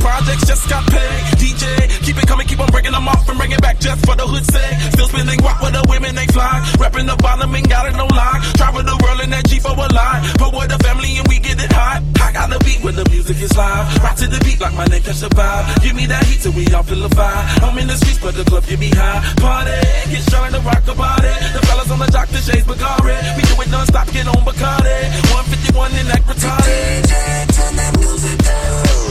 projects just got paid. DJ, keep it coming, keep on breaking them off and bring it back just for the hood's sake. Still spinning rock with the women, they fly. Rapping the bottom, ain't got it no lie. Travel the world in that G for a lie. Put with the family and we get it high. I got the beat when the music is live. Rock to the beat like my name can survive. Give me that heat till we all feel the fire. I'm in the streets but the club get me high. Party, get shine to rock the body. The fellas on the jock, the shades Bacardi. We do it non-stop, get on Bacardi. 151 and act retarded. DJ, turn that music down.